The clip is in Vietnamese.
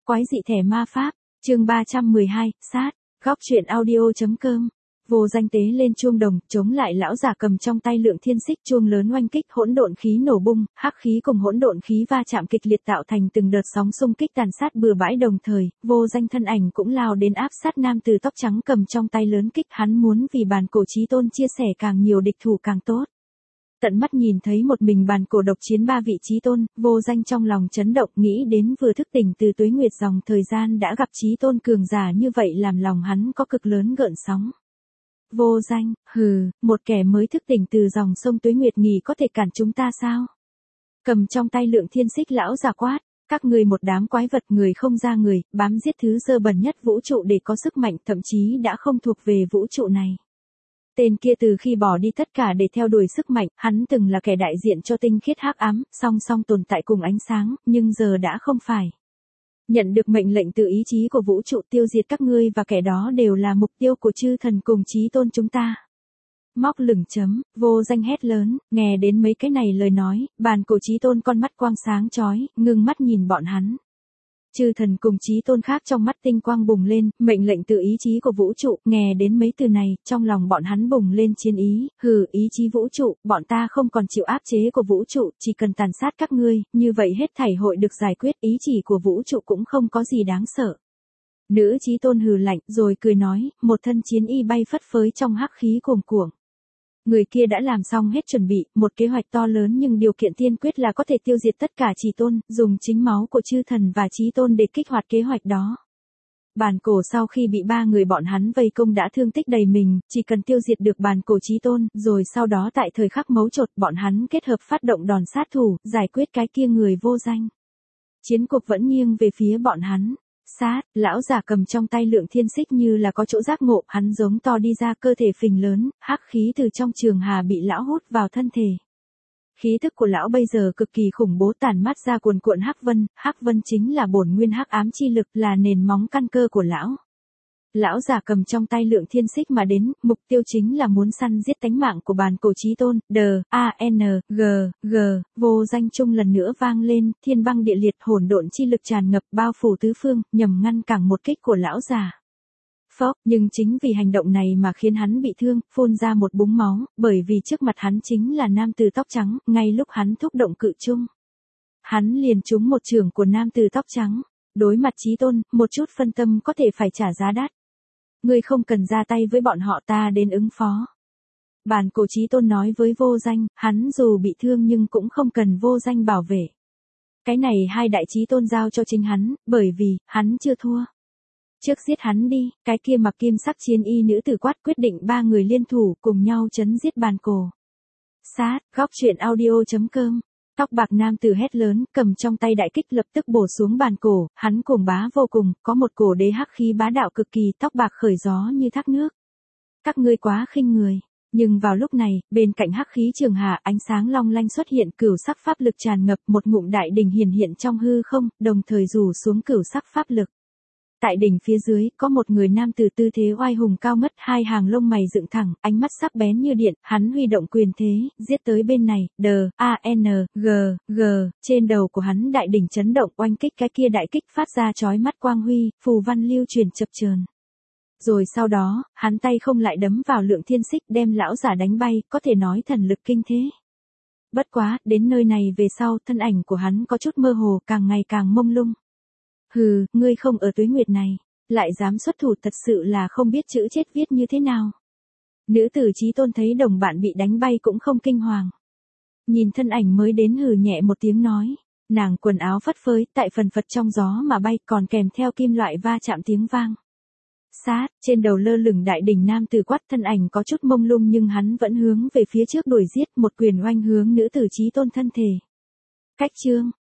Quái dị thẻ ma pháp, chương 312, sát, góc truyện audio.com. Vô Danh tế lên chuông đồng, chống lại lão giả cầm trong tay Lượng Thiên Xích, chuông lớn oanh kích, hỗn độn khí nổ bung, hắc khí cùng hỗn độn khí va chạm kịch liệt tạo thành từng đợt sóng xung kích tàn sát bừa bãi đồng thời, Vô Danh thân ảnh cũng lao đến áp sát nam tử tóc trắng cầm trong tay lớn kích, hắn muốn vì bàn cổ chí tôn chia sẻ càng nhiều địch thủ càng tốt. Tận mắt nhìn thấy một mình bàn cổ độc chiến 3 vị chí tôn, Vô Danh trong lòng chấn động, nghĩ đến vừa thức tỉnh từ tuế nguyệt dòng thời gian đã gặp chí tôn cường giả như vậy làm lòng hắn có cực lớn gợn sóng. Vô Danh, hừ, một kẻ mới thức tỉnh từ dòng sông tuế nguyệt nghỉ có thể cản chúng ta sao? Cầm trong tay Lượng Thiên Xích lão giả quát, các ngươi một đám quái vật người không ra người, bám giết thứ dơ bẩn nhất vũ trụ để có sức mạnh, thậm chí đã không thuộc về vũ trụ này. Tên kia từ khi bỏ đi tất cả để theo đuổi sức mạnh, hắn từng là kẻ đại diện cho tinh khiết hắc ám, song song tồn tại cùng ánh sáng, nhưng giờ đã không phải. Nhận được mệnh lệnh từ ý chí của vũ trụ tiêu diệt các ngươi và kẻ đó đều là mục tiêu của chư thần cùng chí tôn chúng ta. Móc lửng chấm, Vô Danh hét lớn, nghe đến mấy cái này lời nói, bàn cổ chí tôn con mắt quang sáng chói, ngưng mắt nhìn bọn hắn. Chư thần cùng chí tôn khác trong mắt tinh quang bùng lên, mệnh lệnh từ ý chí của vũ trụ, nghe đến mấy từ này, trong lòng bọn hắn bùng lên chiến ý, hừ, ý chí vũ trụ, bọn ta không còn chịu áp chế của vũ trụ, chỉ cần tàn sát các ngươi, như vậy hết thảy hội được giải quyết, ý chỉ của vũ trụ cũng không có gì đáng sợ. Nữ chí tôn hừ lạnh, rồi cười nói, một thân chiến y bay phất phới trong hắc khí cuồng cuồng. Người kia đã làm xong hết chuẩn bị, một kế hoạch to lớn nhưng điều kiện tiên quyết là có thể tiêu diệt tất cả chí tôn, dùng chính máu của chư thần và chí tôn để kích hoạt kế hoạch đó. Bàn cổ sau khi bị 3 người bọn hắn vây công đã thương tích đầy mình, chỉ cần tiêu diệt được bàn cổ chí tôn, rồi sau đó tại thời khắc mấu chốt bọn hắn kết hợp phát động đòn sát thủ, giải quyết cái kia người Vô Danh. Chiến cục vẫn nghiêng về phía bọn hắn. Sát, lão giả cầm trong tay Lượng Thiên Xích như là có chỗ giác ngộ, hắn giống to đi ra, cơ thể phình lớn, hắc khí từ trong trường hà bị lão hút vào thân thể. Khí thức của lão bây giờ cực kỳ khủng bố, tản mát ra cuồn cuộn hắc vân chính là bổn nguyên hắc ám chi lực, là nền móng căn cơ của lão. Lão giả cầm trong tay Lượng Thiên Xích mà đến, mục tiêu chính là muốn săn giết tánh mạng của bàn cổ chí tôn, Vô Danh chung lần nữa vang lên, thiên băng địa liệt, hỗn độn chi lực tràn ngập bao phủ tứ phương, nhằm ngăn cản một kích của lão giả. Phốc, nhưng chính vì hành động này mà khiến hắn bị thương, phun ra một búng máu, bởi vì trước mặt hắn chính là nam tử tóc trắng, ngay lúc hắn thúc động cự chung. Hắn liền trúng một chưởng của nam tử tóc trắng, đối mặt chí tôn, một chút phân tâm có thể phải trả giá đắt. Ngươi không cần ra tay với bọn họ, ta đến ứng phó. Bàn cổ chí tôn nói với Vô Danh, hắn dù bị thương nhưng cũng không cần Vô Danh bảo vệ. Cái này hai đại chí tôn giao cho chính hắn, bởi vì, hắn chưa thua. Trước giết hắn đi, cái kia mặc kim sắc chiến y nữ tử quát, quyết định 3 người liên thủ cùng nhau chấn giết bàn cổ. Sát, góc truyện audio.com. Tóc bạc nam tử hét lớn, cầm trong tay đại kích lập tức bổ xuống bàn cổ, hắn cuồng bá vô cùng, có một cổ đế hắc khí bá đạo cực kỳ, tóc bạc khởi gió như thác nước. Các ngươi quá khinh người. Nhưng vào lúc này, bên cạnh hắc khí trường hà, ánh sáng long lanh xuất hiện, cửu sắc pháp lực tràn ngập, một ngụm đại đỉnh hiển hiện trong hư không, đồng thời rủ xuống cửu sắc pháp lực. Tại đỉnh phía dưới, có một người nam tử tư thế oai hùng cao ngất, 2 hàng lông mày dựng thẳng, ánh mắt sắc bén như điện, hắn huy động quyền thế, giết tới bên này, trên đầu của hắn đại đỉnh chấn động, oanh kích, cái kia đại kích phát ra chói mắt quang huy, phù văn lưu truyền chập chờn. Rồi sau đó, hắn tay không lại đấm vào Lượng Thiên Xích, đem lão giả đánh bay, có thể nói thần lực kinh thế. Bất quá, đến nơi này về sau, thân ảnh của hắn có chút mơ hồ, càng ngày càng mông lung. Hừ, ngươi không ở tuế nguyệt này, lại dám xuất thủ, thật sự là không biết chữ chết viết như thế nào. Nữ tử chí tôn thấy đồng bạn bị đánh bay cũng không kinh hoàng. Nhìn thân ảnh mới đến hừ nhẹ một tiếng nói, nàng quần áo phất phới, tại phần phật trong gió mà bay, còn kèm theo kim loại va chạm tiếng vang. Sát, trên đầu lơ lửng đại đỉnh nam tử quát, thân ảnh có chút mông lung nhưng hắn vẫn hướng về phía trước đuổi giết, một quyền oanh hướng nữ tử chí tôn thân thể. Cách chương,